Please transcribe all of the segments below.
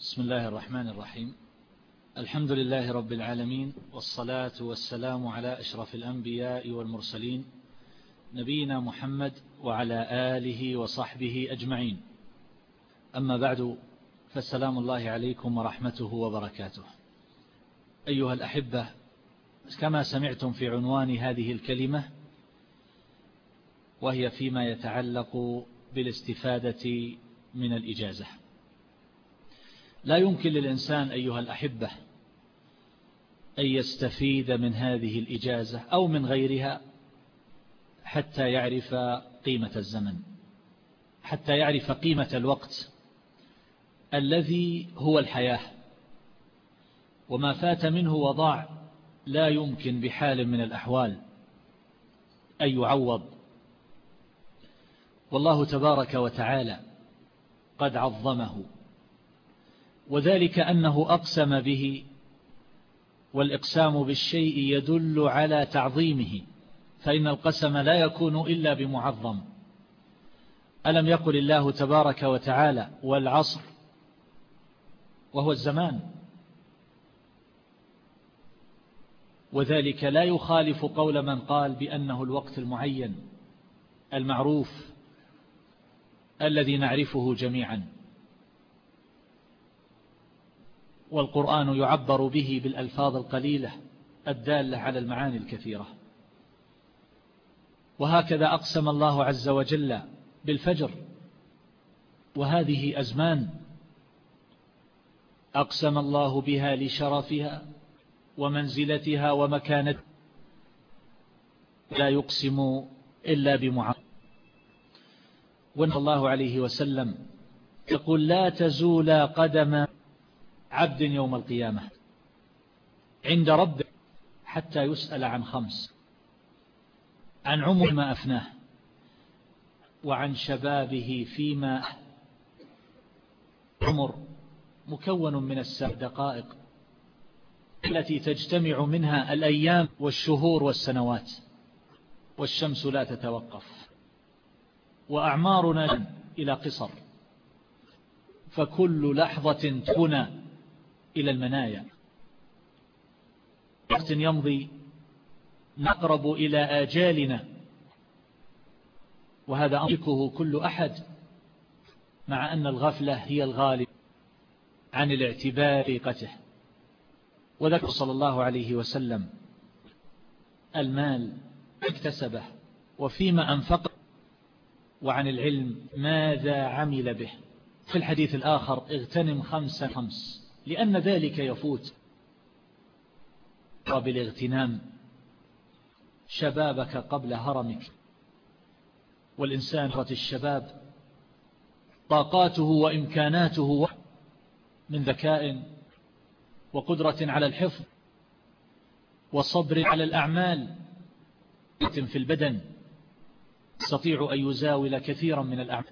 بسم الله الرحمن الرحيم. الحمد لله رب العالمين، والصلاة والسلام على أشرف الأنبياء والمرسلين، نبينا محمد وعلى آله وصحبه أجمعين. أما بعد، فالسلام الله عليكم ورحمته وبركاته. أيها الأحبة، كما سمعتم في عنوان هذه الكلمة، وهي فيما يتعلق بالاستفادة من الإجازة. لا يمكن للإنسان أيها الأحبة أن يستفيد من هذه الإجازة أو من غيرها حتى يعرف قيمة الزمن، حتى يعرف قيمة الوقت الذي هو الحياة، وما فات منه وضاع لا يمكن بحال من الأحوال أن يعوض. والله تبارك وتعالى قد عظمه، وذلك أنه أقسم به، والإقسام بالشيء يدل على تعظيمه، فإن القسم لا يكون إلا بمعظم. ألم يقل الله تبارك وتعالى: والعصر، وهو الزمان، وذلك لا يخالف قول من قال بأنه الوقت المعين المعروف الذي نعرفه جميعا. والقرآن يعبر به بالألفاظ القليلة الدالة على المعاني الكثيرة. وهكذا أقسم الله عز وجل بالفجر، وهذه أزمان أقسم الله بها لشرفها ومنزلتها ومكانتها، لا يقسم إلا بمعظم. وصلى الله عليه وسلم يقول: لا تزول قدم عبد يوم القيامة عند ربه حتى يسأل عن خمس: عن عمر ما أفناه، وعن شبابه فيما عمر مكون من الدقائق التي تجتمع منها الأيام والشهور والسنوات، والشمس لا تتوقف، وأعمارنا إلى قصر، فكل لحظة تكون إلى المنايا. وقت يمضي نقرب إلى آجالنا، وهذا أملكه كل أحد، مع أن الغفلة هي الغالب عن الاعتبار حقيقته. وذكر صلى الله عليه وسلم المال اكتسبه وفيما أنفقه، وعن العلم ماذا عمل به. في الحديث الآخر: اغتنم خمس، لأن ذلك يفوت. وبالاغتنام شبابك قبل هرمك. والإنسان فترة الشباب طاقاته وإمكاناته من ذكاء وقدرة على الحفظ وصبر على الأعمال في البدن، يستطيع أن يزاول كثيرا من الأعمال.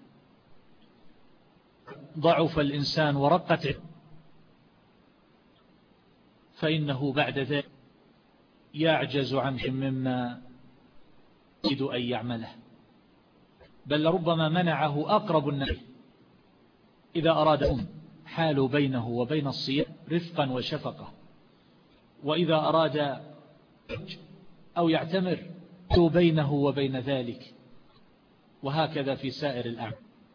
ضعف الإنسان ورقت فإنه بعد ذلك يعجز عن مما يريد أن يعمله، بل ربما منعه أقرب الناس. إذا أراد حالوا بينه وبين الصيام رفقا وشفقة، وإذا أراد أو يعتمر بينه وبين ذلك، وهكذا في سائر الأعمال.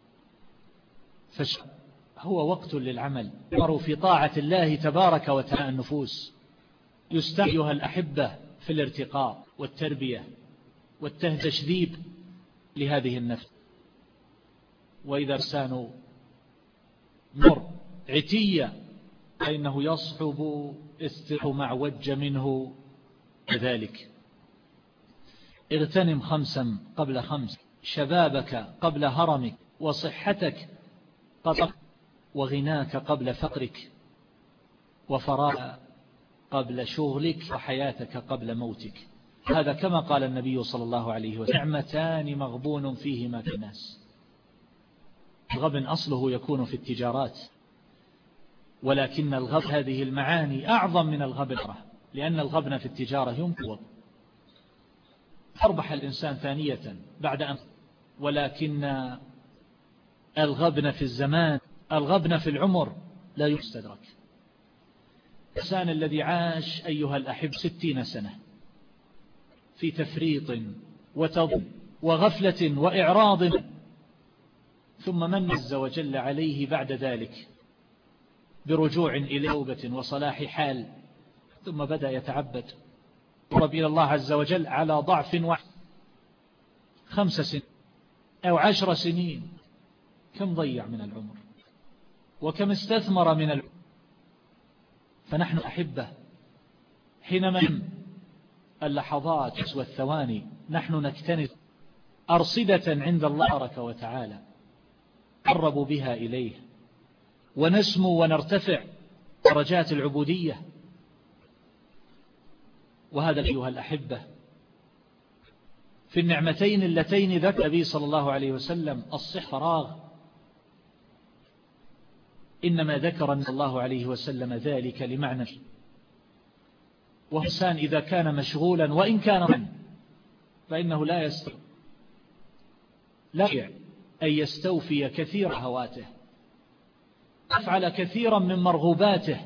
هو وقت للعمل، يمر في طاعة الله تبارك وتعالى النفوس. يستعيها الأحبة في الارتقاء والتربية والتهذيب لهذه النفس. وإذا كان مر عتية فإنه يصعب معوج منه كذلك. اغتنم خمسا قبل خمس: شبابك قبل هرمك، وصحتك وغناك قبل فقرك، وفراغ قبل شغلك، وحياتك قبل موتك. هذا كما قال النبي صلى الله عليه وسلم: نعمتان مغبون فيهما في الناس. الغبن أصله يكون في التجارات، ولكن الغبن هذه المعاني أعظم من الغبن، لأن الغبن في التجارة يمكن أربح الإنسان ثانية بعد أن، ولكن الغبن في الزمان، الغبن في العمر، لا يستدرك. الإنسان الذي عاش أيها الأحب 60 سنة في تفريط وتضل وغفلة وإعراض، ثم من عز وجل عليه بعد ذلك برجوع إلى توبة وصلاح حال، ثم بدأ يتعبد قرب إلى الله عز وجل على ضعف واحد 5 سنين أو 10 سنين، كم ضيع من العمر وكم استثمر من العمر. فنحن أحبة حينما اللحظات والثواني نحن نكتنز أرصدة عند الله تبارك وتعالى نقرب بها إليه ونسمو ونرتفع درجات العبودية. وهذا أيها الأحبة في النعمتين اللتين ذكر النبي صلى الله عليه وسلم الصحة فراغ، إنما ذكر الله عليه وسلم ذلك لمعنى، وإنسان إذا كان مشغولا وإن كان من فإنه لا يستطيع أن يستوفي كثير هواته، يفعل كثيرا من مرغوباته.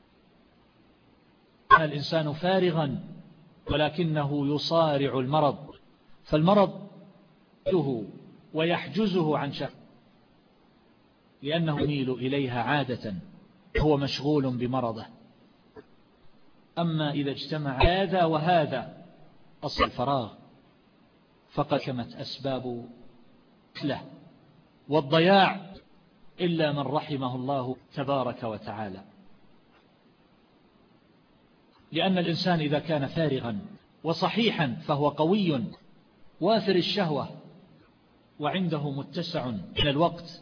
الإنسان فارغا ولكنه يصارع المرض، فالمرض يحجزه ويحجزه عن شأنه لأنه يميل إليها عادة، هو مشغول بمرضه. أما إذا اجتمع هذا وهذا أصل الفراغ فقد كمت أسباب له والضياع إلا من رحمه الله تبارك وتعالى. لأن الإنسان إذا كان فارغا وصحيحا فهو قوي وافر الشهوة وعنده متسع من الوقت،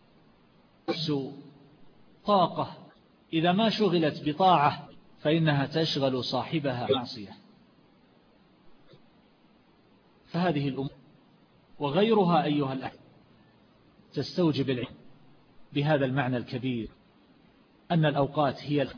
طاقة إذا ما شغلت بطاعة فإنها تشغل صاحبها معصية. فهذه الأمور وغيرها أيها الأحبة تستوجب العلم بهذا المعنى الكبير، أن الأوقات هي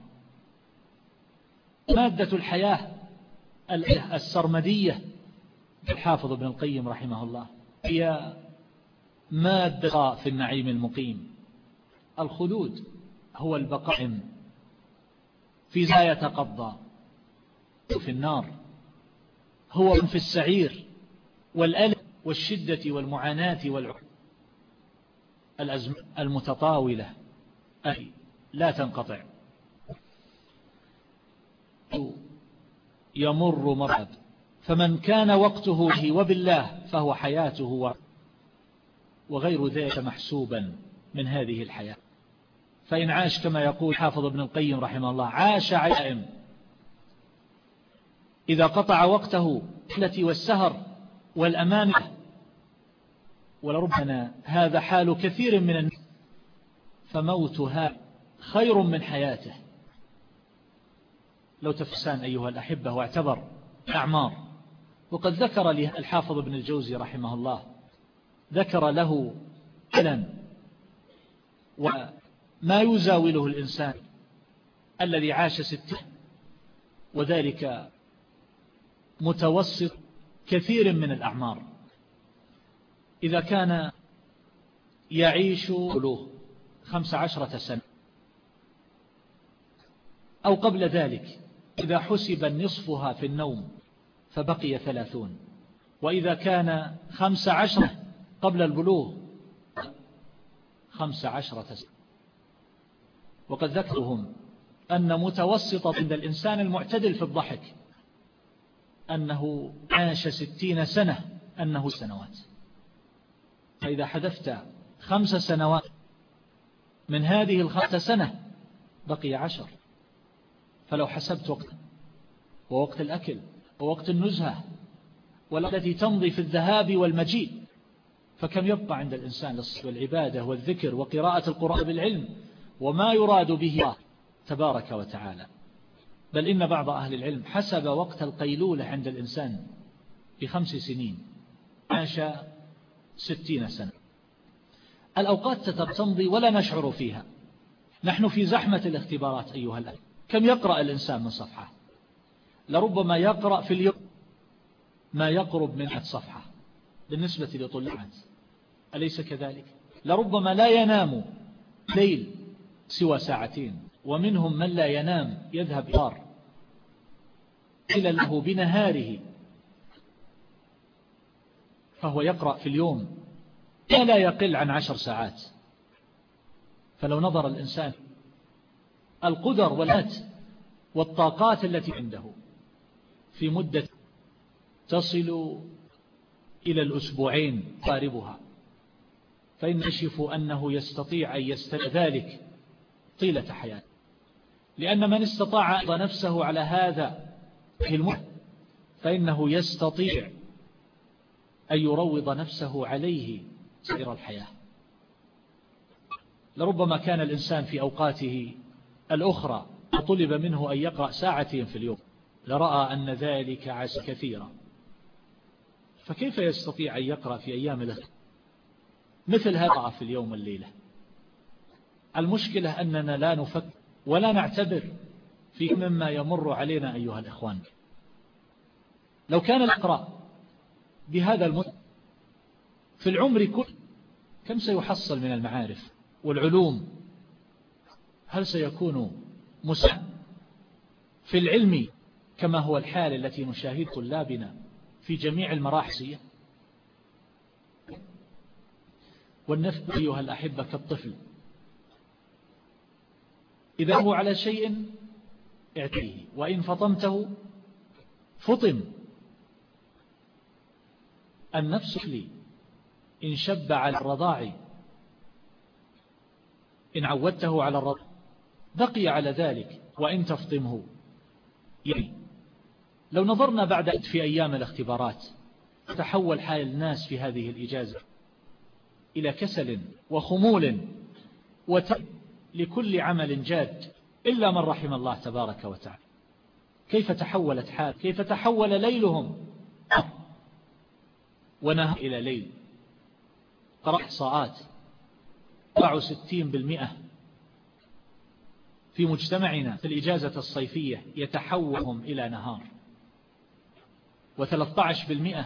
مادة الحياة السرمدية. الحافظ ابن القيم رحمه الله هي مادة في النعيم المقيم. الخلود هو البقاء في لا يتقضى في النار، هو في السعير والألم والشدة والمعاناة والأزمة المتطاولة أي لا تنقطع. يمر مرحب، فمن كان وقته به وبالله فهو حياته وغير ذلك محسوبا من هذه الحياة. فإن عاش كما يقول حافظ ابن القيم رحمه الله عاش عائم، إذا قطع وقته التي والسهر والأمانة، ولربما هذا حال كثير من الناس، فموتها خير من حياته. لو تفسان أيها الأحبة واعتبر أعمار، وقد ذكر لي الحافظ ابن الجوزي رحمه الله ذكر له فعلا وما يزاوله الإنسان الذي عاش 60، وذلك متوسط كثير من الأعمار. إذا كان يعيش 15 سنة أو قبل ذلك، إذا حسب نصفها في النوم فبقي 30، وإذا كان 15 قبل البلوغ 15 سنة. وقد ذكرهم أن متوسط عند الإنسان المعتدل في الضحك أنه عاش 60 سنة، أنه سنوات. فإذا حذفت 5 سنوات من هذه 5 سنة بقي 10. فلو حسبت وقت ووقت الأكل ووقت النزهة والتي تمضي في الذهاب والمجيء، فكم يبقى عند الإنسان للعبادة والذكر وقراءة القرآن بالعلم وما يراد به الله تبارك وتعالى. بل إن بعض أهل العلم حسب وقت القيلولة عند الإنسان ب5 سنين، عاش 60 سنة. الأوقات تمضي ولا نشعر فيها. نحن في زحمة الاختبارات أيها الأخوة، كم يقرأ الإنسان من صفحة؟ لربما يقرأ في اليوم ما يقرب من 100 صفحة بالنسبة لطلاب، أليس كذلك؟ لربما لا ينام ليل سوى ساعتين، ومنهم من لا ينام يذهب إطار إلى له بنهاره، فهو يقرأ في اليوم ما لا يقل عن 10 ساعات. فلو نظر الإنسان القدر والهات والطاقات التي عنده في مدة تصل إلى الأسبوعين قاربها، فإن يكشف أنه يستطيع أن يستطيع ذلك طيلة حياته، لأن من استطاع نفسه على هذا في المدة فإنه يستطيع أن يروض نفسه عليه سائر الحياة. لربما كان الإنسان في أوقاته الأخرى طلب منه أن يقرأ ساعتين في اليوم لرأى أن ذلك عسى كثيرا، فكيف يستطيع أن يقرأ في أيام له مثل هذا في اليوم والليلة؟ المشكلة أننا لا نفكر ولا نعتبر في مما يمر علينا أيها الإخوان. لو كان الإقراء بهذا المدة في العمر كله كم سيحصل من المعارف والعلوم؟ هل سيكون مساعد في العلم كما هو الحال التي نشاهد طلابنا في جميع المراحل؟ والنفس أيها الأحبة كالطفل، إذا هو على شيء اعتيه، وإن فطمته فطم. النفس لي إن شب على الرضاع، إن عودته على الرضاع بقي على ذلك، وإن تفطمه يعني. لو نظرنا بعد في أيام الاختبارات تحول حال الناس في هذه الإجازة إلى كسل وخمول لكل عمل جاد إلا من رحم الله تبارك وتعالى. كيف تحولت حال، كيف تحول ليلهم ونهار إلى ليل. قرأ إحصاءات 64% في مجتمعنا في الإجازة الصيفية يتحولهم إلى نهار، و13%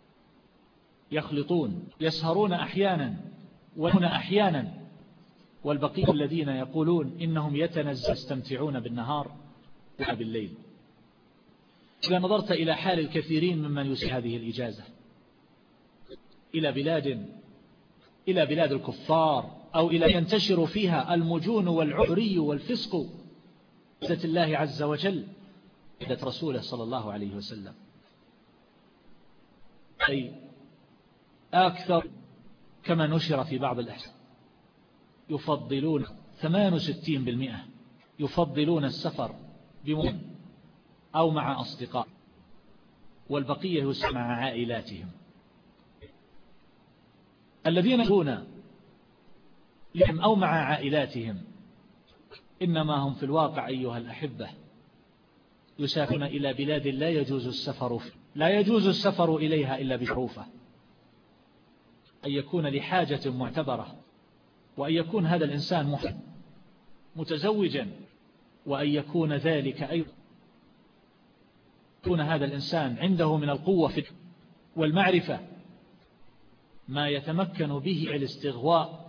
يخلطون يسهرون أحيانا وهنا أحيانا، والبقية الذين يقولون إنهم يستمتعون بالنهار وبالليل. إذا نظرت إلى حال الكثيرين ممن يسعى هذه الإجازة إلى بلاد الكفار أو إلى ينتشر فيها المجون والعري والفسق عزة الله عز وجل عزة رسوله صلى الله عليه وسلم، أي أكثر كما نشر في بعض الأحسان يفضلون 68% يفضلون السفر بمؤمن أو مع أصدقاء، والبقية يسمع مع عائلاتهم. الذين يكون لهم أو مع عائلاتهم إنما هم في الواقع أيها الأحبة يسافرون إلى بلاد لا يجوز السفر إليها إلا بشروفة، أن يكون لحاجة معتبرة، وأن يكون هذا الإنسان متزوجا، وأن يكون ذلك أيضا يكون هذا الإنسان عنده من القوة والمعرفة ما يتمكن به الاستغواء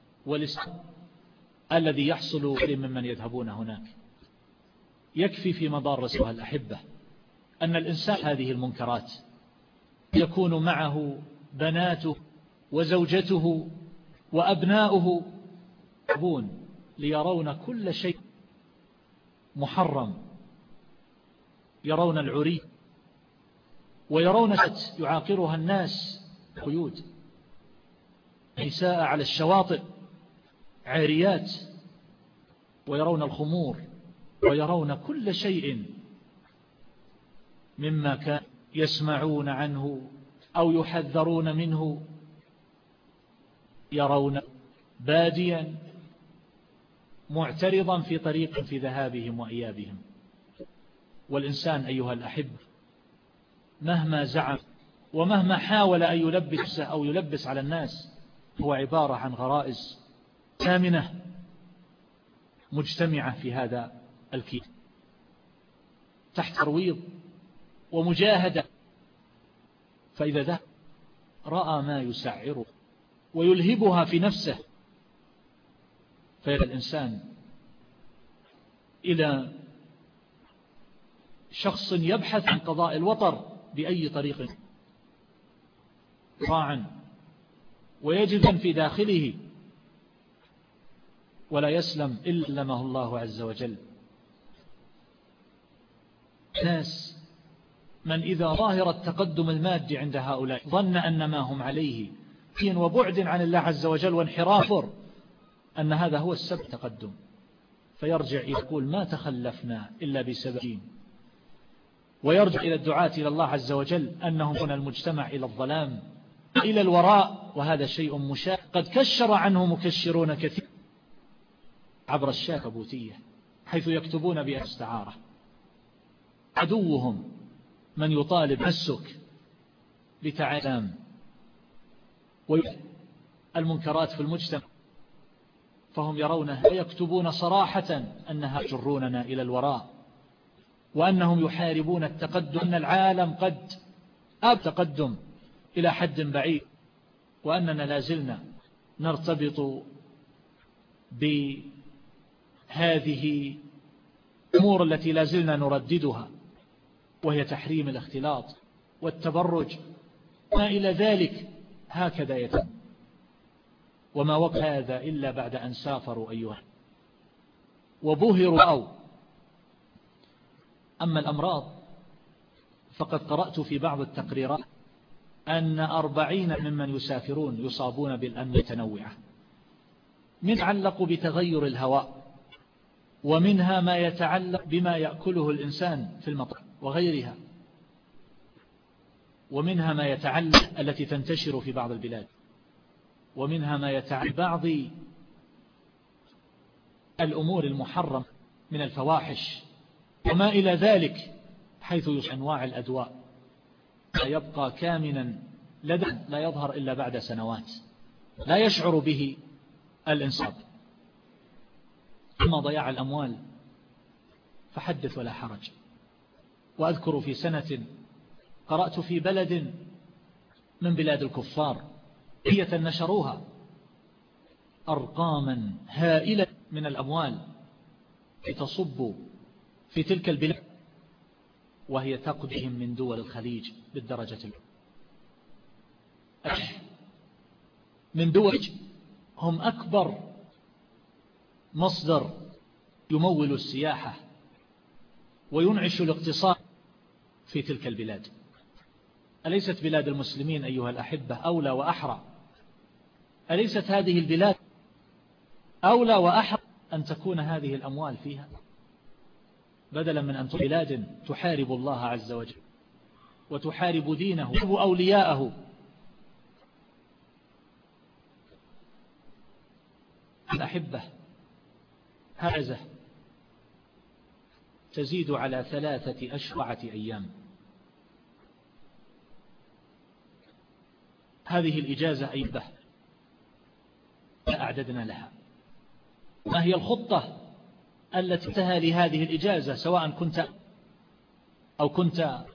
الذي يحصل ممن يذهبون هناك. يكفي في مضارسها الأحبة أن الإنسان هذه المنكرات يكون معه بناته وزوجته وأبناؤه يذهبون ليرون كل شيء محرم، يرون العري ويرون يعاقرها الناس قيود، نساء على الشواطئ عاريات، ويرون الخمور ويرون كل شيء مما كان يسمعون عنه أو يحذرون منه، يرون باديا معترضا في طريق في ذهابهم وإيابهم. والإنسان أيها الأحب مهما زعم ومهما حاول أن يلبس أو يلبس على الناس هو عبارة عن غرائز ثامنة مجتمعة في هذا الكيس تحت ترويض ومجاهدة. فإذا ذا رأى ما يسعره ويلهبها في نفسه فإذا الإنسان إلى شخص يبحث عن قضاء الوطر بأي طريق راعا ويجد في داخله ولا يسلم إلا لمه الله عز وجل. ناس من إذا ظاهر التقدم المادي عند هؤلاء ظن أن ما هم عليه وبعد عن الله عز وجل وانحراف أن هذا هو السبب التقدم، فيرجع يقول ما تخلفنا إلا بسبب، ويرجع إلى الدعاة إلى الله عز وجل أنهم هنا المجتمع إلى الظلام إلى الوراء، وهذا شيء مشاهد قد كشر عنه مكشرون كثير عبر الشاكبوتية، حيث يكتبون باستعارة. عدوهم من يطالب السك بتعلم والمنكرات في المجتمع، فهم يرونه ويكتبون صراحة أنها يجروننا إلى الوراء، وأنهم يحاربون التقدم، أن العالم قد تقدم إلى حد بعيد، وأننا لازلنا نرتبط بهذه الأمور التي لازلنا نرددها، وهي تحريم الاختلاط والتبرج ما إلى ذلك. هكذا يتم، وما وقع هذا إلا بعد أن سافروا أيها وبهروا أو. أما الأمراض فقد قرأت في بعض التقريرات أن 40 ممن يسافرون يصابون بالأمراض المتنوعة، من يتعلق بتغير الهواء، ومنها ما يتعلق بما يأكله الإنسان في المطار وغيرها، ومنها ما يتعلق التي تنتشر في بعض البلاد، ومنها ما يتعلق بعض الأمور المحرمة من الفواحش وما إلى ذلك، حيث أنواع الأدواء لا يبقى كامنا لدى لا يظهر إلا بعد سنوات لا يشعر به الإنسان. أما ضياع الأموال فحدث ولا حرج. وأذكر في سنة قرأت في بلد من بلاد الكفار هي نشروها أرقاما هائلة من الأموال تصب في تلك البلاد، وهي تقدهم من دول الخليج بالدرجة من دول هم أكبر مصدر يمول السياحة وينعش الاقتصاد في تلك البلاد. أليست بلاد المسلمين أيها الأحبة أولى وأحرى؟ أليست هذه البلاد أولى وأحرى أن تكون هذه الأموال فيها، بدلا من أن تكون بلاد تحارب الله عز وجل وتحارب دينه وأولياءه؟ الأحبة، هذا تزيد على 3 أشهر أيام. هذه الإجازة أيضا أعددنا لها. ما هي الخطة التي انتهى لهذه الإجازة، سواء كنت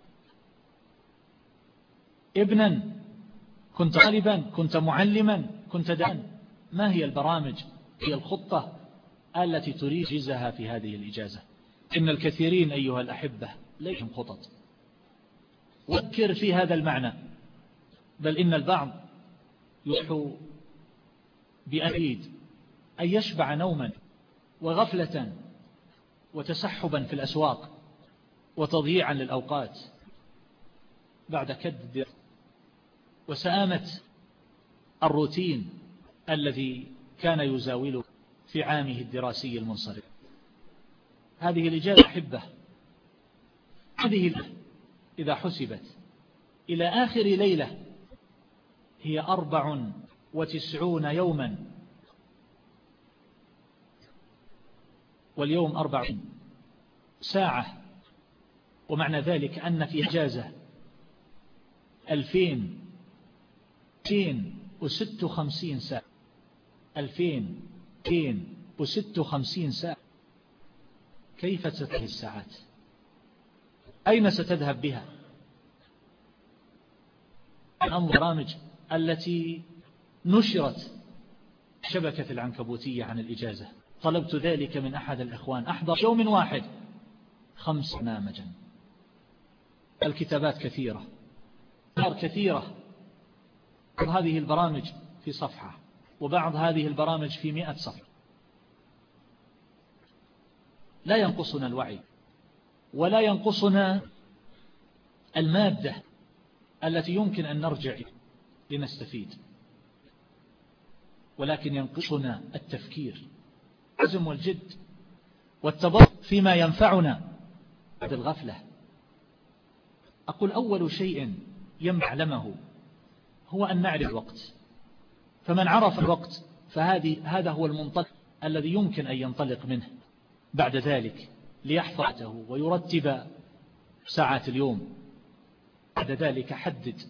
ابنا، كنت طالبا، كنت معلما، كنت دان؟ ما هي البرامج، هي الخطة التي تريد جزها في هذه الإجازة؟ إن الكثيرين أيها الأحبة ليهم خطط. وفكر في هذا المعنى، بل إن البعض يوحو بأن يريد أن يشبع نوما وغفلة وتسحبا في الأسواق وتضييعا للأوقات بعد كد وسآمة الروتين الذي كان يزاوله في عامه الدراسي المنصرف. هذه الإجازة أحبة، هذه إذا حسبت إلى آخر ليلة هي 94 يوما، واليوم 40 ساعة، ومعنى ذلك أن في إجازة 2256 ساعة، 2256 ساعة. كيف ستنتهي الساعات؟ أين ستذهب بها؟ البرامج التي نشرت شبكة العنكبوتية عن الإجازة طلبت ذلك من أحد الإخوان، أحضر يوم واحد 5 برنامجا. الكتابات كثيرة كثيرة، بعض هذه البرامج في صفحة، وبعض هذه البرامج في 100 صفحة. لا ينقصنا الوعي ولا ينقصنا المادة التي يمكن أن نرجع لنستفيد، ولكن ينقصنا التفكير، العزم والجد والتبرع فيما ينفعنا بعد الغفلة. أقول أول شيء ينبغي نعلمه هو أن نعرف الوقت، فمن عرف الوقت هذا هو المنطلق الذي يمكن أن ينطلق منه بعد ذلك ليحفظه ويرتب ساعات اليوم. بعد ذلك حدد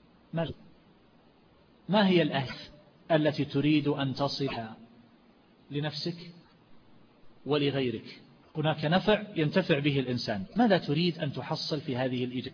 ما هي الأهداف التي تريد أن تصلها لنفسك ولغيرك. هناك نفع ينتفع به الإنسان، ماذا تريد أن تحصل في هذه الإجابة؟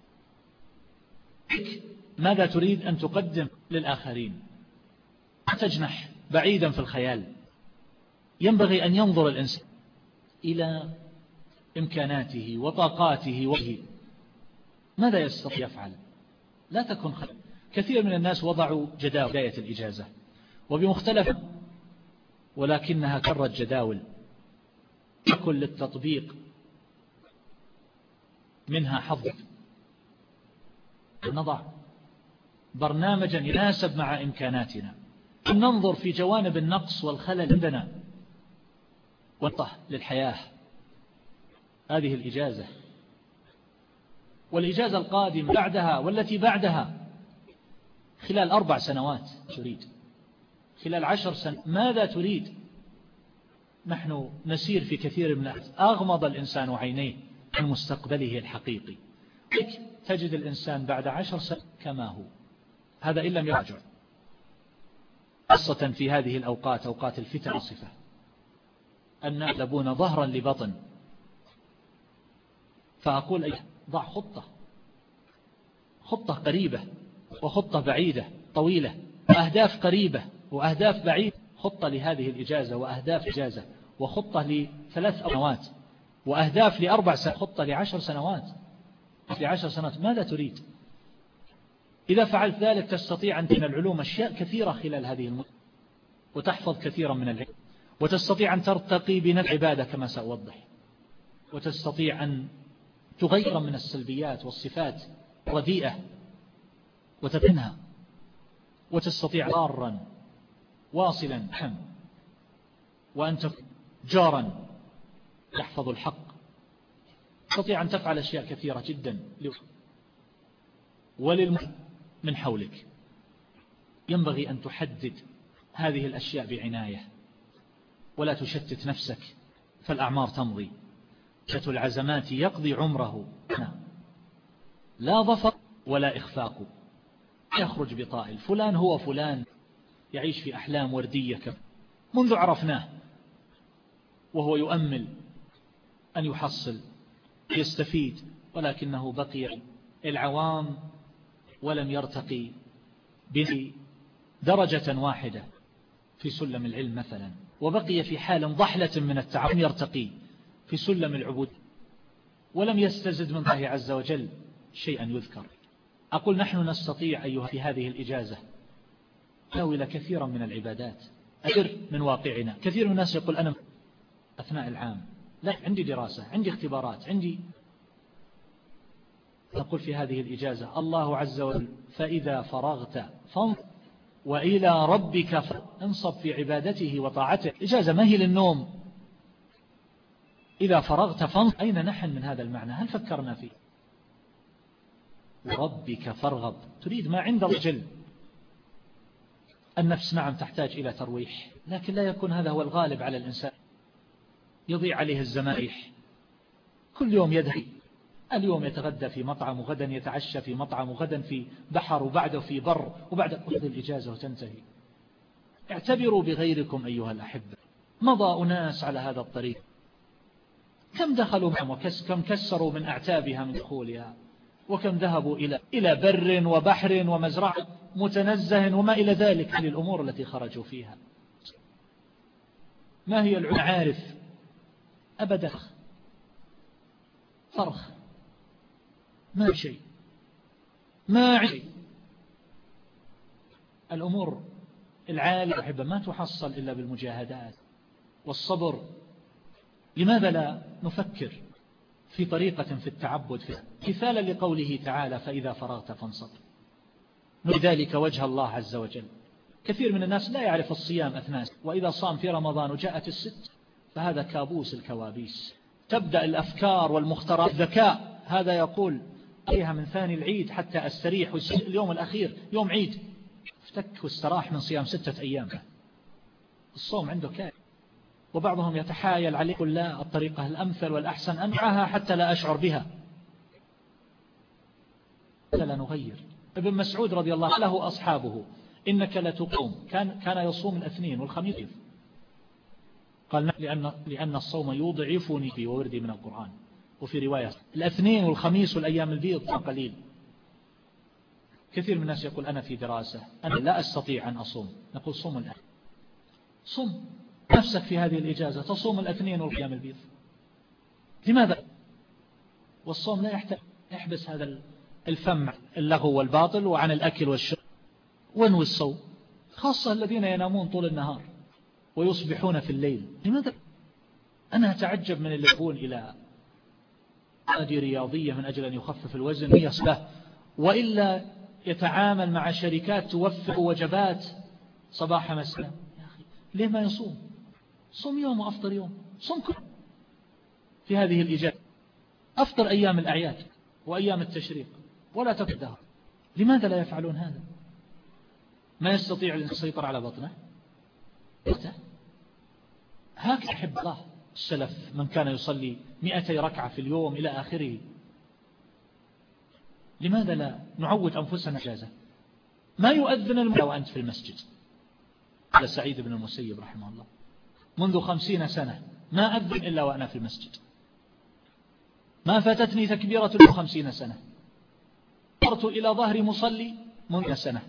ماذا تريد أن تقدم للآخرين؟ تجنح بعيدا في الخيال. ينبغي أن ينظر الإنسان إلى إمكاناته وطاقاته وجهه، ماذا يستطيع يفعل. لا تكن خيال. كثير من الناس وضعوا جداول بداية الإجازة وبمختلف، ولكنها كرت جداول يكن للتطبيق منها حظ. نضع برنامجا يناسب مع إمكاناتنا، ننظر في جوانب النقص والخلل عندنا ونطه للحياة. هذه الإجازة والإجازة القادمة بعدها والتي بعدها، خلال 4 سنوات تريد، خلال 10 سنوات ماذا تريد؟ نحن نسير في كثير من أغمض الإنسان عينيه عن مستقبله الحقيقي. تجد الإنسان بعد 10 سنوات كما هو، هذا إن لم يرجع، خاصة في هذه الأوقات، أوقات الفتن الصفة، الناس يقلبون ظهرا لبطن. فأقول ضع خطة قريبة وخطة بعيدة طويلة، وأهداف قريبة وأهداف بعيدة. خطة لهذه الإجازة وأهداف إجازة، وخطة ل3 سنوات، وأهداف ل4 سنوات، خطة ل10 سنوات. ل10 سنوات ماذا تريد؟ إذا فعلت ذلك تستطيع أن تنال العلوم أشياء كثيرة خلال هذه المدة، وتحفظ كثيرا من العلم، وتستطيع أن ترتقي بنفع عبادة كما سأوضح، وتستطيع أن تغير من السلبيات والصفات الرديئة وتبنها، وتستطيع ضارا واصلا وأن تكون جارا يحفظ الحق. تستطيع أن تفعل أشياء كثيرة جدا من حولك. ينبغي أن تحدد هذه الأشياء بعناية ولا تشتت نفسك، فالأعمار تمضي. شتى العزمات يقضي عمره، لا ظفر ولا إخفاق. يخرج بطائل فلان هو فلان، يعيش في أحلام وردية منذ عرفناه، وهو يؤمل أن يحصل يستفيد، ولكنه بقي العوام ولم يرتقي بدرجة واحدة في سلم العلم مثلا، وبقي في حال ضحلة من التعب، يرتقي في سلم العبود، ولم يستزد من الله عز وجل شيئا يذكر. أقول نحن نستطيع أيها في هذه الإجازة نحول كثيرا من العبادات أكثر من واقعنا. كثير من الناس يقول أنا أثناء العام لا، عندي دراسة، عندي اختبارات، نقول في هذه الإجازة الله عز وجل فإذا فرغت فانصب وإلى ربك فانصب في عبادته وطاعته. إجازة ما هي للنوم. إذا فرغت فانصب، أين نحن من هذا المعنى؟ هل فكرنا فيه؟ ربك فارغب، تريد ما عند الله جل. النفس نعم تحتاج إلى ترويح، لكن لا يكون هذا هو الغالب على الإنسان. يضيع عليه الزمان، كل يوم يذهب، اليوم يتغدى في مطعم، وغدا يتعشى في مطعم، وغدا في بحر، وبعده في بر، وبعد هذه الإجازة وتنتهي. اعتبروا بغيركم أيها الأحبة. مضى أناس على هذا الطريق، كم دخلوا معهم وكم كسروا من أعتابها من دخولها، وكم ذهبوا إلى بر وبحر ومزرعة متنزه وما إلى ذلك للأمور التي خرجوا فيها. ما هي العارف أبدا، فرخ، ما شيء، ما شيء. الأمور العالية أحبة ما تحصل إلا بالمجاهدات والصبر. لماذا لا نفكر في طريقة في التعبد مثالا لقوله تعالى فإذا فرغت فانصب، لذلك وجه الله عز وجل. كثير من الناس لا يعرف الصيام أثناء، وإذا صام في رمضان وجاءت الست فهذا كابوس الكوابيس. تبدأ الأفكار والمخترعات. الذكاء هذا يقول عليها من ثاني العيد حتى أستريح، اليوم الأخير يوم عيد افتك واستراح من صيام 6 أيام. الصوم عنده كائن. وبعضهم يتحايل عليه يقول لا، الطريقة الأمثل والأحسن أنعها حتى لا أشعر بها. لا نغير. ابن مسعود رضي الله عنه له أصحابه إنك لتقوم، كان يصوم الاثنين والخميس. قال لأن الصوم يضعفني في وردي من القرآن. وفي رواية الاثنين والخميس والأيام البيض قليل. كثير من الناس يقول أنا في دراسة، أنا لا أستطيع أن أصوم. نقول صوم الآن، صوم نفسك في هذه الإجازة، تصوم الاثنين والأيام البيض. لماذا؟ والصوم لا يحتاج يحبس هذا الفم اللغو والباطل وعن الأكل والشرب، وانوي الصوم، خاصة الذين ينامون طول النهار ويصبحون في الليل. لماذا؟ أنا أتعجب من اللي يقول إلى نادي رياضية من أجل أن يخفف الوزن ويصله، وإلا يتعامل مع شركات توفر وجبات صباح مساء. يا أخي ليه ما يصوم؟ صوم يوم وأفطر يوم، صوم كل في هذه الإجازة. أفطر أيام الأعياد وأيام التشريق ولا تقدر. لماذا لا يفعلون هذا؟ ما يستطيع أن يسيطر على بطنه. هكذا أحب الله. السلف من كان يصلي 200 ركعة في اليوم إلى آخره. لماذا لا نعود أنفسنا إجازة؟ ما يؤذن المؤذن وأنت في المسجد. قال سعيد بن المسيب رحمه الله منذ 50 سنة ما أذن إلا وأنا في المسجد، ما فاتتني تكبيرة 50 سنة. مرت إلى ظهر مصلي منذ سنة،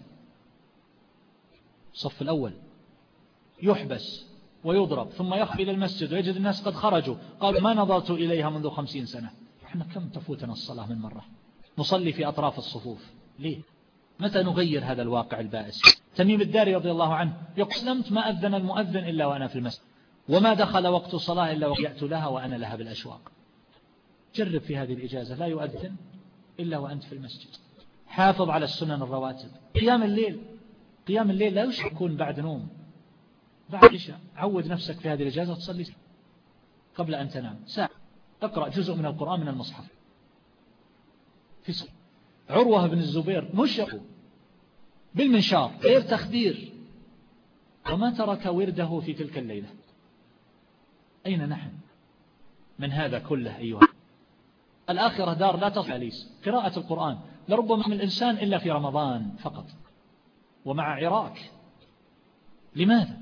الصف الأول يحبس ويضرب ثم يخفي إلى المسجد ويجد الناس قد خرجوا، قال ما نظرت إليها منذ 50 سنة. احنا كم تفوتنا الصلاة من مرة؟ نصلي في أطراف الصفوف. ليه؟ متى نغير هذا الواقع البائس؟ تميم الداري رضي الله عنه يقول أسلمت ما أذن المؤذن إلا وأنا في المسجد، وما دخل وقت صلاة إلا ويأت لها وأنا لها بالأشواق. جرب في هذه الإجازة، لا يؤذن إلا وأنت في المسجد. حافظ على السنن الرواتب. قيام الليل لا يكون بعد نوم، بعد عشاء. عود نفسك في هذه الإجازة تصلي قبل أن تنام ساعة، اقرأ جزء من القرآن من المصحف. في صلاة عروة بن الزبير مشرق بالمنشار غير تخدير، وما ترك ورده في تلك الليلة. أين نحن من هذا كله أيها؟ الآخرة دار لا تصليس. قراءة القرآن لربما من الإنسان إلا في رمضان فقط ومع عراك. لماذا؟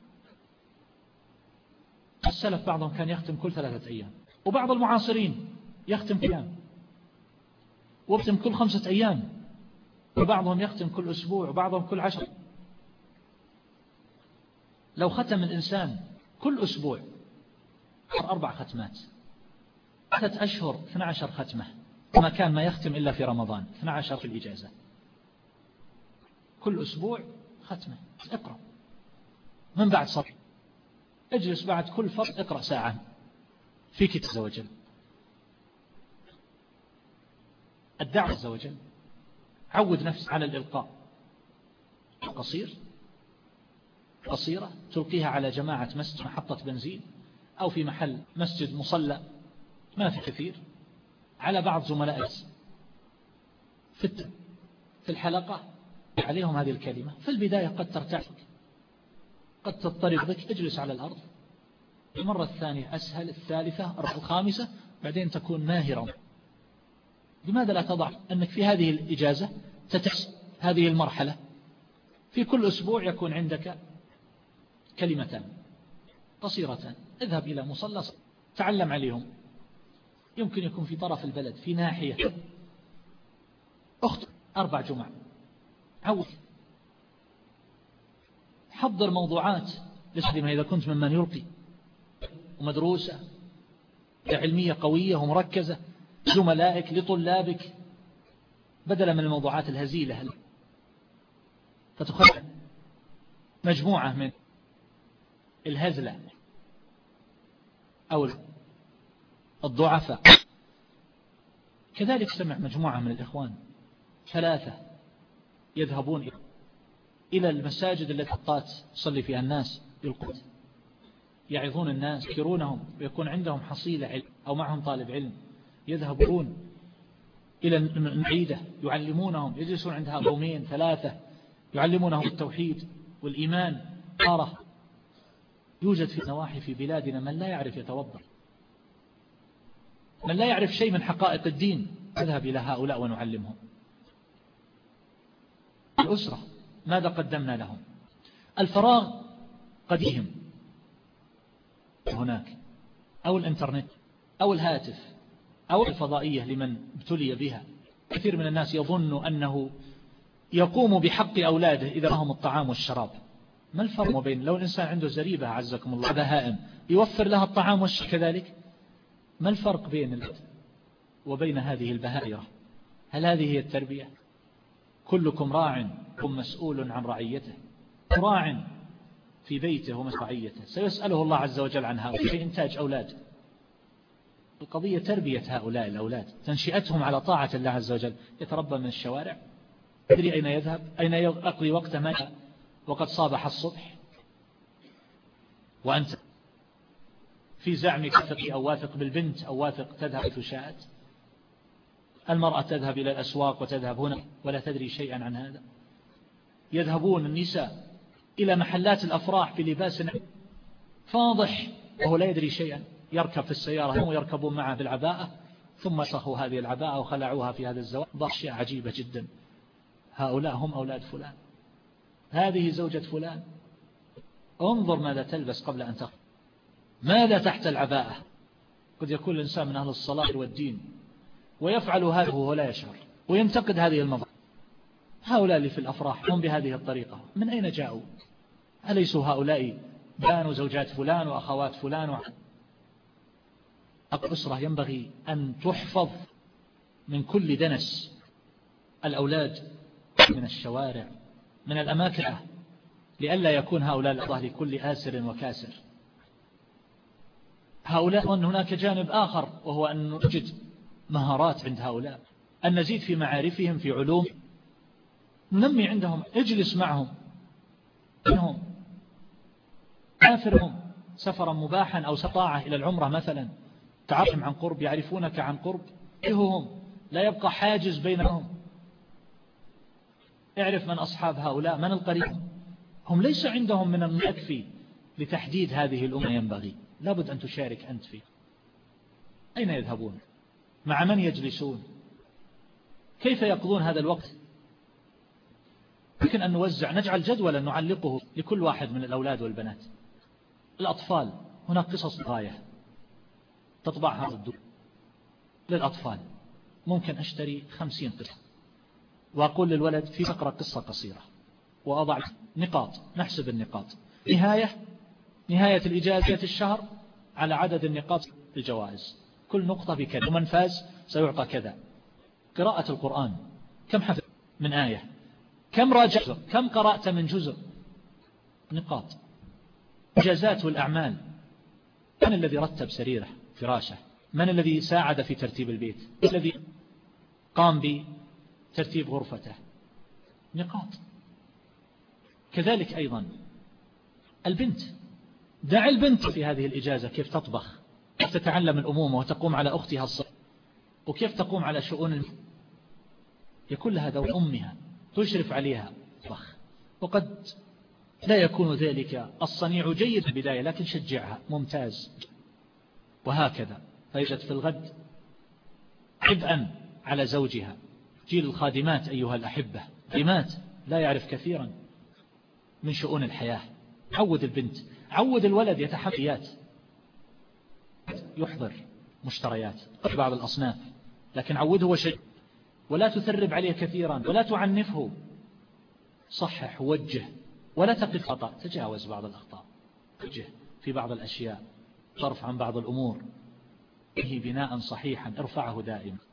السلف بعضهم كان يختم كل 3 أيام، وبعض المعاصرين يختم أيام، ويختم كل 5 أيام، وبعضهم يختم كل أسبوع، وبعضهم كل 10. لو ختم الإنسان كل أسبوع 4 ختمات، 3 أشهر 12 ختمة، ما كان ما يختم إلا في رمضان 12 في الإجازة. كل أسبوع ختمة. اقرأ من بعد صلاة، اجلس بعد كل فرض اقرأ ساعة في كتاب عز وجل. الدعوة عز وجل. عود نفسك على الإلقاء قصيرة تلقيها على جماعة مسجد، محطة بنزين، أو في محل مسجد مصلى ما في كثير، على بعض زملائك في الحلقة عليهم هذه الكلمة. في البداية قد ترتعد، قد تضطرب بك، اجلس على الأرض. المرة الثانية أسهل، الثالثة، الخامسة، بعدين تكون ماهرا. لماذا لا تضع أنك في هذه الإجازة تتحس هذه المرحلة؟ في كل أسبوع يكون عندك كلمتان قصيرتان، اذهب إلى مصلى تعلم عليهم. يمكن يكون في طرف البلد في ناحية، أخطئ 4 جمع. عود، حضر موضوعات لسدما إذا كنت ممن يلقي. ومدروسة علمية قوية ومركزة زملائك لطلابك بدلا من الموضوعات الهزيلة، فتخرج مجموعة من الهزلة أو الضعفاء. كذلك سمع مجموعة من الإخوان 3 يذهبون إلى المساجد التي حطات صلي فيها الناس بالقوت، يعظون الناس يذكرونهم ويكون عندهم حصيلة علم أو معهم طالب علم، يذهبون إلى المعيدة يعلمونهم، يجلسون عندها 2 3 يعلمونهم التوحيد والإيمان. يوجد في نواحي في بلادنا من لا يعرف يتوضأ، من لا يعرف شيء من حقائق الدين، نذهب إلى هؤلاء ونعلمهم. الأسرة ماذا قدمنا لهم؟ الفراغ قديم هناك، أو الإنترنت أو الهاتف أو الفضائية لمن ابتلي بها. كثير من الناس يظن أنه يقوم بحق أولاده إذا لهم الطعام والشراب. ما الفرق بين لو الإنسان عنده زريبة عزكم الله بهائم يوفر لها الطعام والشراب كذلك؟ ما الفرق بين الأولاد وبين هذه البهائرة؟ هل هذه هي التربية؟ كلكم راع مسؤول عن رعيته، راع في بيته ومسؤول عن رعيته، سيسأله الله عز وجل عن هؤلاء في إنتاج أولاد. القضية تربية هؤلاء الأولاد، تنشئتهم على طاعة الله عز وجل. يتربى من الشوارع، يدري أين يذهب، أين يقضي وقته متى، وقد صابح الصبح، وأنت في زعمك ثقي أو واثق بالبنت أو واثق تذهب حيث شاءت. المرأة تذهب إلى الأسواق وتذهب هنا ولا تدري شيئا عن هذا. يذهبون النساء إلى محلات الأفراح بلباس فاضح وهو لا يدري شيئا، يركب في السيارة ويركبون معه بالعباءة، ثم صخوا هذه العباءة وخلعوها في هذا الزواج. أشياء عجيبة جدا. هؤلاء هم أولاد فلان، هذه زوجة فلان. انظر ماذا تلبس قبل أن تخرج، ماذا تحت العباءة. قد يكون الإنسان من أهل الصلاة والدين ويفعل هذا وهو لا يشعر وينتقد هذه المظاهر. هؤلاء اللي في الأفراح هم بهذه الطريقة، من أين جاءوا؟ أليسوا هؤلاء فلان وزوجات فلان وأخوات فلان؟ الأسرة ينبغي أن تحفظ من كل دنس. الأولاد من الشوارع، من الأماكن، لئلا يكون هؤلاء الأطفال لكل آسر وكاسر. هؤلاء أن هناك جانب آخر، وهو أن نجد مهارات عند هؤلاء، أن نزيد في معارفهم في علوم، ننمي عندهم، اجلس معهم، إنهم سافرهم سفرا مباحا أو سطاعة إلى العمرة مثلا، تعرفهم عن قرب، يعرفونك عن قرب، إيهم لا يبقى حاجز بينهم. اعرف من أصحاب هؤلاء، من القريب. هم ليس عندهم من المكفي لتحديد هذه الأمة. ينبغي لابد أن تشارك أنت فيه. أين يذهبون؟ مع من يجلسون؟ كيف يقضون هذا الوقت؟ يمكن أن نوزع، نجعل جدولا نعلقه لكل واحد من الأولاد والبنات. الأطفال هناك قصص غاية تطبعها الدول للأطفال. ممكن أشتري 50 قصة وأقول للولد في فقرة قصة قصيرة، وأضع نقاط، نحسب النقاط، نهاية الإجازة الشهر على عدد النقاط الجوائز، كل نقطة بكذا، ومن فاز سيعطى كذا. قراءة القرآن، كم حفظ من آية، كم راجع، كم قرأت من جزء، نقاط. إجازات والأعمال، من الذي رتب سريره فراشه، من الذي ساعد في ترتيب البيت، الذي قام بترتيب غرفته، نقاط. كذلك أيضا البنت، دع البنت في هذه الإجازة كيف تطبخ، كيف تتعلم الأمومة وتقوم على أختها الصغيرة، وكيف تقوم على شؤون يكون لها دور أمها تشرف عليها طبخ. وقد لا يكون ذلك الصنيع جيد في البداية، لكن شجعها، ممتاز، وهكذا. فيجد في الغد عبئا على زوجها. جيل الخادمات أيها الأحبة، خادمات لا يعرف كثيرا من شؤون الحياة. عود البنت، عود الولد يتحديات، يحضر مشتريات بعض الأصناف، لكن عوده وشجع، ولا تثرب عليه كثيرا، ولا تعنفه. صحح ووجه، ولا تقف خطأ، تجاوز بعض الأخطاء، وجه في بعض الأشياء، صرف عن بعض الأمور به بناء صحيحا ارفعه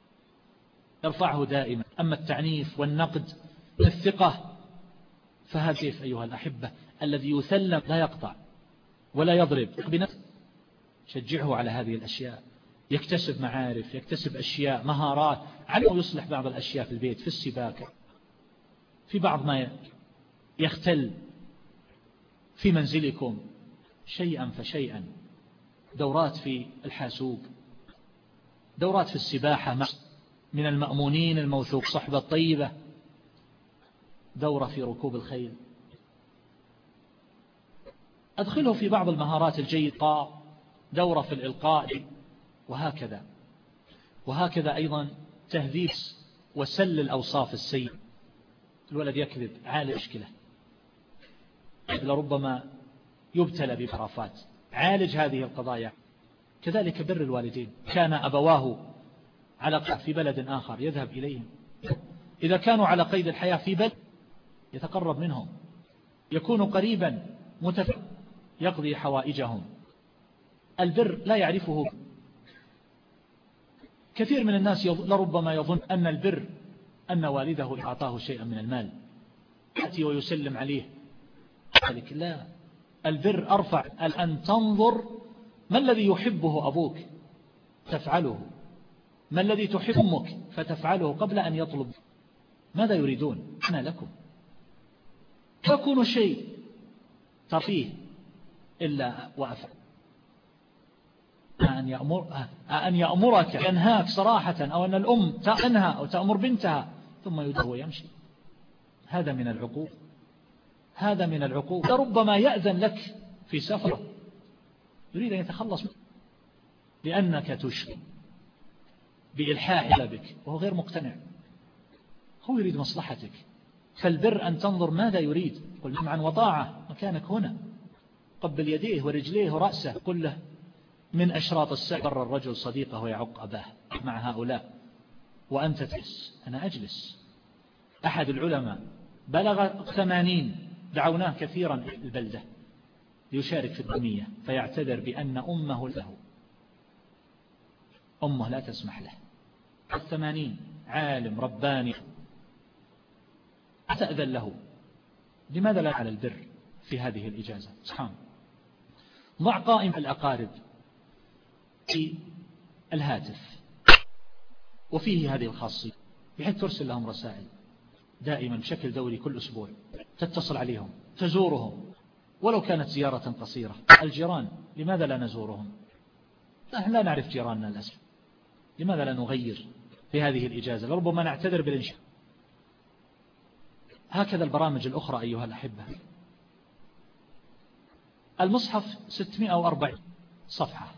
دائما. أما التعنيف والنقد الثقة فهذا كيف أيها الأحبة الذي يثلم لا يقطع ولا يضرب بنفسه، شجعه على هذه الأشياء، يكتسب معارف، يكتسب أشياء، مهارات، علمه يصلح بعض الأشياء في البيت، في السباكة، في بعض ما يختل في منزلكم، شيئا فشيئا. دورات في الحاسوب، دورات في السباحة من المأمونين الموثوق، صحبة طيبة، دورة في ركوب الخيل، أدخله في بعض المهارات الجيدة، دورة في الإلقاء، وهكذا أيضا تهذيب وسل الأوصاف السيئة. الولد يكذب، عالج مشكلة، لربما يبتلى بخرافات، عالج هذه القضايا. كذلك بر الوالدين، كان أبواه على في بلد آخر يذهب إليهم، إذا كانوا على قيد الحياة في بلد يتقرب منهم، يكون قريبا يقضي حوائجهم. البر لا يعرفه كثير من الناس، لربما يظن أن البر أن والده أعطاه شيئا من المال يأتي ويسلم عليه، لا، البر أرفع، أن تنظر ما الذي يحبه أبوك تفعله، ما الذي تحب أمك فتفعله قبل أن يطلب ماذا يريدون. أنا لكم يكون شيء ترفيه إلا وأفعل، أن يأمرك ينهاك صراحة، أو أن الأم تنهى أو تأمر بنتها ثم يدعو ويمشي، هذا من العقوق. لربما يأذن لك في سفر يريد أن يتخلص منك لأنك تشكي بإلحاح بك وهو غير مقتنع، هو يريد مصلحتك. فالبر أن تنظر ماذا يريد، قل معا وطاعة، مكانك هنا، قبل يديه ورجليه ورأسه، قل له من أشراط السعي بر الرجل صديقه ويعق أباه مع هؤلاء وأنت تجلس. أنا أجلس. أحد العلماء بلغ 80 دعوناه كثيرا البلدة ليشارك في الدمية، فيعتذر بأن أمه لا تسمح له. 80 عالم رباني تأذن له، لماذا لا على البر في هذه الإجازة؟ سبحان. ضع قائمة الأقارب في الهاتف وفيه هذه الخاصية، بحيث ترسل لهم رسائل دائما بشكل دوري كل أسبوع، تتصل عليهم، تزورهم ولو كانت زيارة قصيرة. الجيران لماذا لا نزورهم؟ نحن لا نعرف جيراننا للأسف، لماذا لا نغير في هذه الإجازة؟ لربما نعتذر بالإنشاء. هكذا البرامج الأخرى أيها الأحبة. المصحف 640 صفحة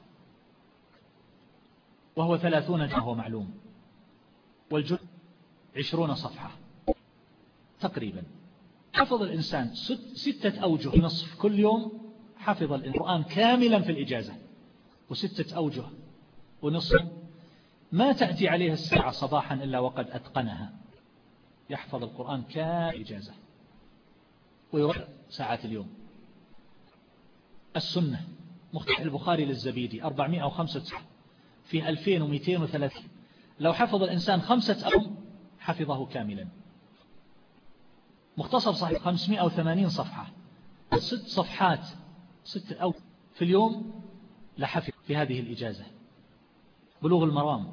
وهو 30 وهو معلوم، والجزء 20 صفحة تقريبا. حفظ الإنسان 6 أوجه نصف كل يوم، حفظ القرآن كاملا في الإجازة، و6 أوجه ونصف ما تأتي عليه الساعة صباحا إلا وقد أتقنها، يحفظ القرآن كإجازة ويرد ساعات اليوم. السنة مختلف البخاري للزبيدي 405 في 2230، لو حفظ الإنسان 5 أيام حفظه كاملا. مختصر صحيح 580 صفحة، 6 صفحات 6 أو في اليوم لحفظ في هذه الإجازة. بلوغ المرام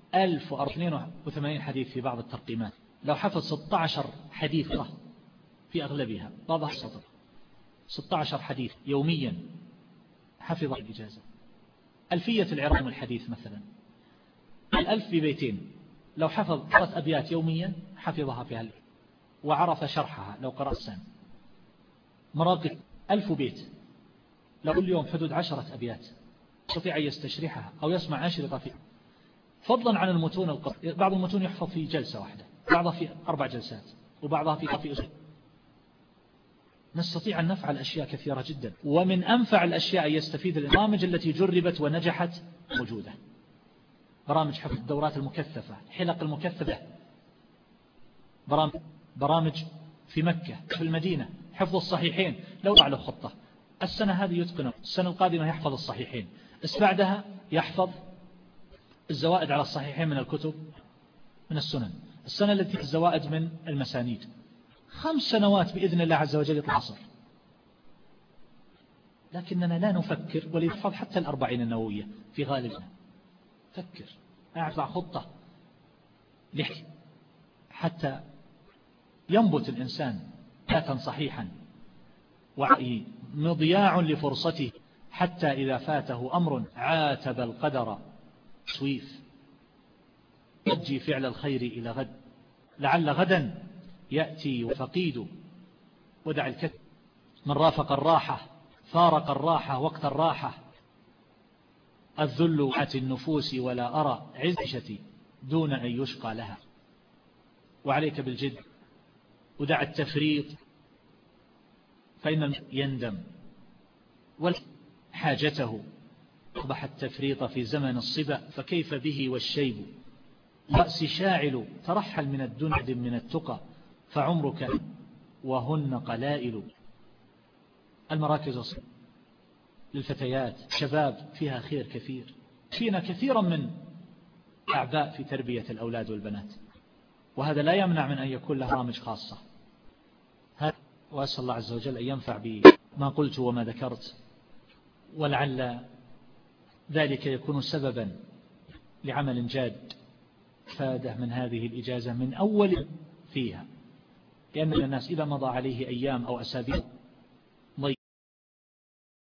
1082 حديث في بعض الترقيمات، لو حفظ 16 حديث في أغلبها بعضها سطر، 16 حديث يوميا حفظ الإجازة. ألفية العراق الحديث مثلا 1000 ببيتين، لو حفظ 3 أبيات يوميا حفظها في هذه وعرف شرحها لو قرأ السنة. مراقب 1000 بيت، لو كل يوم حدود 10 أبيات يستطيع أن يستشرحها أو يسمع أشرطة فيها، فضلا عن المتون القصيرة. بعض المتون يحفظ في جلسة واحدة، بعضها في 4 جلسات، وبعضها في أسبوع. نستطيع أن نفعل أشياء كثيرة جدا، ومن أنفع الأشياء يستفيد البرامج التي جربت ونجحت موجودة. برامج حفظ الدورات المكثفة، حلق المكثفة، برامج في مكة في المدينة، حفظ الصحيحين. لو له خطة السنة هذه يتقنه، السنة القادمة يحفظ الصحيحين، بس بعدها يحفظ الزوائد على الصحيحين من الكتب من السنن، السنة التي الزوائد من المسانيد. 5 سنوات بإذن الله عز وجل يطلع عصر. لكننا لا نفكر وليحفظ حتى 40 النووية في غالبنا. فكر، أعطى خطة لحكي حتى ينبت الإنسان ذاتا صحيحا، وعي مضياع لفرصته، حتى إذا فاته أمر عاتب القدر سويف، يجي فعل الخير إلى غد، لعل غدا يأتي وفقيد. ودع الكتب، من رافق الراحة فارق الراحة وقت الراحة. الذل عت النفوس ولا أرى عزشتي دون أن يشقى لها. وعليك بالجد، ودع التفريط فإن يندم، وحاجته أصبح التفريط في زمن الصبا، فكيف به والشيب رأس شاعل. ترحل من الدنيا من التقى، فعمرك وهن قلائل. المراكز للفتيات شباب فيها خير كثير، فينا كثيرا من أعباء في تربية الأولاد والبنات، وهذا لا يمنع من أن يكون لها برامج خاصة. وأسأل الله عز وجل أن ينفع بما قلت وما ذكرت، ولعل ذلك يكون سببا لعمل جاد فاده من هذه الإجازة من أول فيها، لأن الناس إذا مضى عليه أيام أو أسابيع